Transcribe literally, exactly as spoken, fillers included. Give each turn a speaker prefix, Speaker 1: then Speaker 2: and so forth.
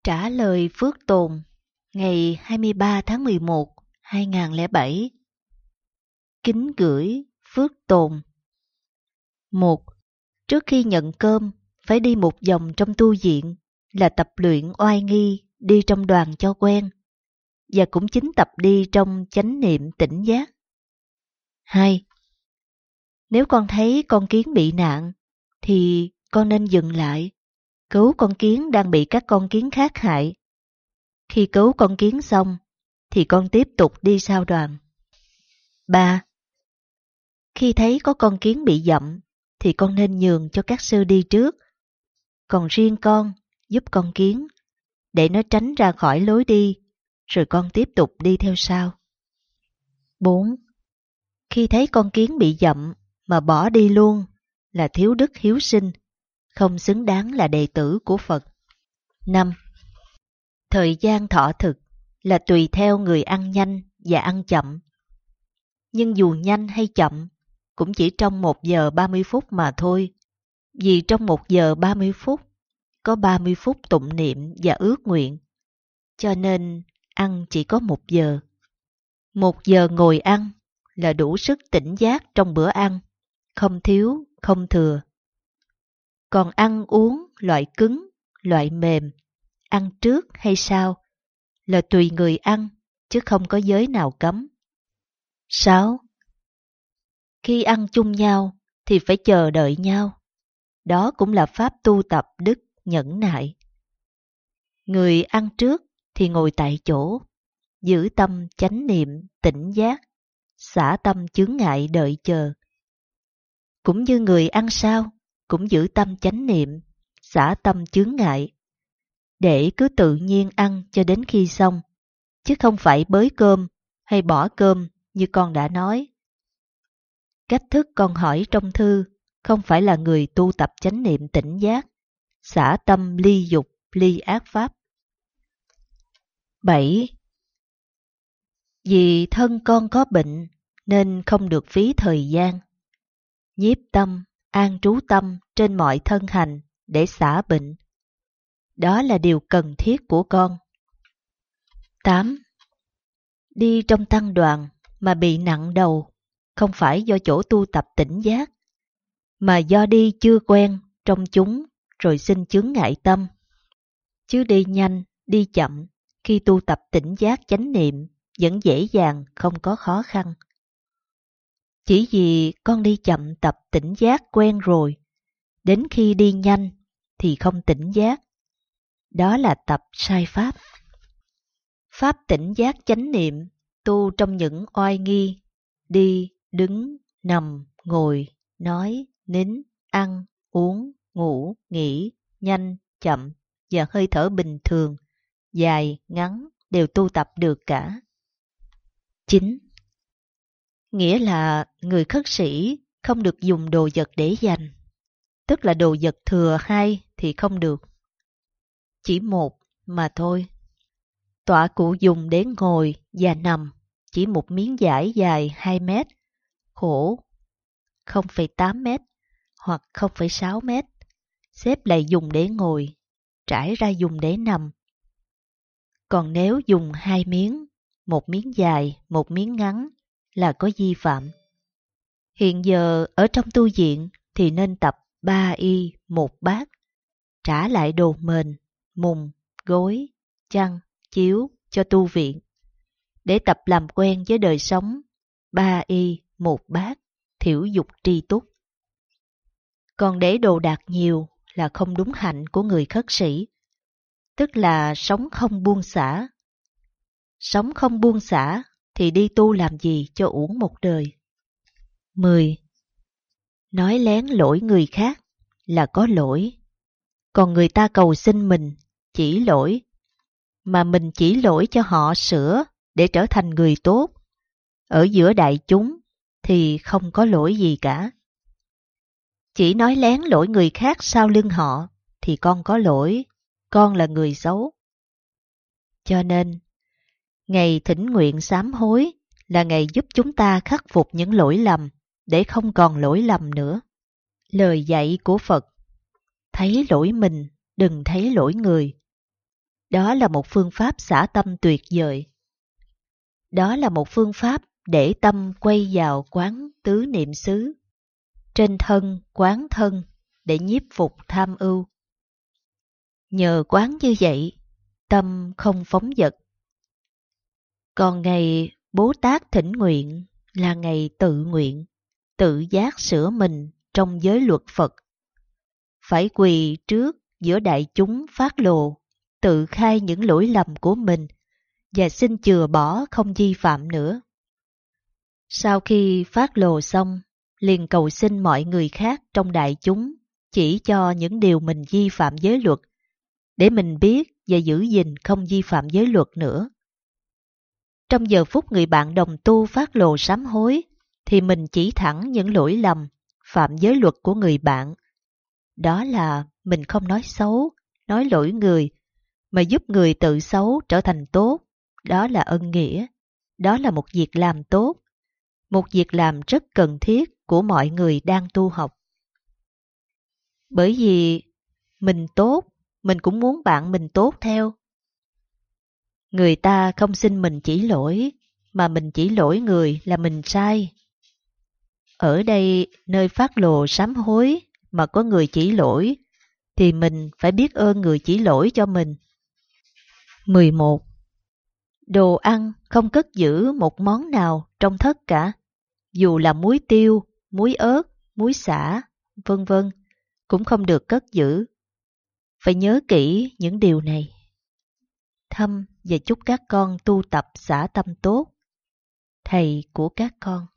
Speaker 1: Trả lời Phước Tồn, ngày hai mươi ba tháng mười một năm hai nghìn không trăm lẻ bảy. Kính gửi Phước Tồn. Một. Trước khi nhận cơm, phải đi một vòng trong tu viện là tập luyện oai nghi đi trong đoàn cho quen, và cũng chính tập đi trong chánh niệm tỉnh giác. Hai. Nếu con thấy con kiến bị nạn, thì con nên dừng lại, cứu con kiến đang bị các con kiến khác hại. Khi cứu con kiến xong, thì con tiếp tục đi sau đoàn. Ba. Khi thấy có con kiến bị dậm, thì con nên nhường cho các sư đi trước. Còn riêng con, giúp con kiến, để nó tránh ra khỏi lối đi, rồi con tiếp tục đi theo sau. Bốn. Khi thấy con kiến bị dậm mà bỏ đi luôn là thiếu đức hiếu sinh, không xứng đáng là đệ tử của Phật. Năm. Thời gian thọ thực là tùy theo người ăn nhanh và ăn chậm. Nhưng dù nhanh hay chậm, cũng chỉ trong một giờ ba mươi phút mà thôi. Vì trong một giờ ba mươi phút, có ba mươi phút tụng niệm và ước nguyện. Cho nên ăn chỉ có một giờ. Một giờ ngồi ăn là đủ sức tỉnh giác trong bữa ăn, không thiếu, không thừa. Còn ăn uống loại cứng, loại mềm, ăn trước hay sau là tùy người ăn, chứ không có giới nào cấm. Sáu. Khi ăn chung nhau thì phải chờ đợi nhau. Đó cũng là pháp tu tập đức nhẫn nại. Người ăn trước thì ngồi tại chỗ, giữ tâm chánh niệm, tỉnh giác, xả tâm chướng ngại đợi chờ. Cũng như người ăn sau, cũng giữ tâm chánh niệm, xả tâm chướng ngại, để cứ tự nhiên ăn cho đến khi xong, chứ không phải bới cơm hay bỏ cơm như con đã nói. Cách thức con hỏi trong thư không phải là người tu tập chánh niệm tỉnh giác, xả tâm ly dục, ly ác pháp. Bảy. Vì thân con có bệnh nên không được phí thời gian. Nhiếp tâm, an trú tâm trên mọi thân hành để xả bệnh. Đó là điều cần thiết của con. Tám. Đi trong tăng đoàn mà bị nặng đầu không phải do chỗ tu tập tỉnh giác, mà do đi chưa quen trong chúng rồi sinh chướng ngại tâm. Chứ đi nhanh, đi chậm, khi tu tập tỉnh giác chánh niệm vẫn dễ dàng, không có khó khăn. Chỉ vì con đi chậm tập tỉnh giác quen rồi, đến khi đi nhanh thì không tỉnh giác. Đó là tập sai pháp. Pháp tỉnh giác chánh niệm tu trong những oai nghi, đi, đứng, nằm, ngồi, nói, nín, ăn, uống, ngủ, nghỉ, nhanh, chậm và hơi thở bình thường, dài, ngắn đều tu tập được cả. Chín. Nghĩa là người khất sĩ không được dùng đồ vật để dành, tức là đồ vật thừa hai thì không được. Chỉ một mà thôi. Tọa cụ dùng để ngồi và nằm chỉ một miếng vải dài hai mét, khổ không phẩy tám mét hoặc không phẩy sáu mét, xếp lại dùng để ngồi, trải ra dùng để nằm. Còn nếu dùng hai miếng, một miếng dài, một miếng ngắn là có vi phạm. Hiện giờ ở trong tu viện thì nên tập ba y một bát, trả lại đồ mền, mùng, gối, chăn, chiếu cho tu viện, để tập làm quen với đời sống ba y một bát, thiểu dục tri túc. Còn để đồ đạc nhiều là không đúng hạnh của người khất sĩ, tức là sống không buông xả. Sống không buông xả thì đi tu làm gì cho uổng một đời. Mười. Nói lén lỗi người khác là có lỗi, còn người ta cầu xin mình chỉ lỗi, mà mình chỉ lỗi cho họ sửa để trở thành người tốt. Ở giữa đại chúng thì không có lỗi gì cả. Chỉ nói lén lỗi người khác sau lưng họ thì con có lỗi, con là người xấu. Cho nên, ngày thỉnh nguyện sám hối là ngày giúp chúng ta khắc phục những lỗi lầm để không còn lỗi lầm nữa. Lời dạy của Phật: thấy lỗi mình, đừng thấy lỗi người. Đó là một phương pháp xả tâm tuyệt vời. Đó là một phương pháp để tâm quay vào quán tứ niệm xứ, trên thân quán thân để nhiếp phục tham ưu. Nhờ quán như vậy, tâm không phóng dật. Còn ngày Bố Tát thỉnh nguyện là ngày tự nguyện, tự giác sửa mình trong giới luật Phật. Phải quỳ trước giữa đại chúng phát lộ, tự khai những lỗi lầm của mình và xin chừa bỏ không vi phạm nữa. Sau khi phát lộ xong, liền cầu xin mọi người khác trong đại chúng chỉ cho những điều mình vi phạm giới luật, để mình biết và giữ gìn không vi phạm giới luật nữa. Trong giờ phút người bạn đồng tu phát lộ sám hối, thì mình chỉ thẳng những lỗi lầm, phạm giới luật của người bạn. Đó là mình không nói xấu, nói lỗi người, mà giúp người tự xấu trở thành tốt. Đó là ân nghĩa. Đó là một việc làm tốt, một việc làm rất cần thiết của mọi người đang tu học. Bởi vì mình tốt, mình cũng muốn bạn mình tốt theo. Người ta không xin mình chỉ lỗi, mà mình chỉ lỗi người là mình sai. Ở đây, nơi phát lộ sám hối mà có người chỉ lỗi, thì mình phải biết ơn người chỉ lỗi cho mình. mười một. Đồ ăn không cất giữ một món nào trong thất cả, dù là muối tiêu, muối ớt, muối xả, vân vân, cũng không được cất giữ. Phải nhớ kỹ những điều này. Thăm và chúc các con tu tập xả tâm tốt. Thầy của các con.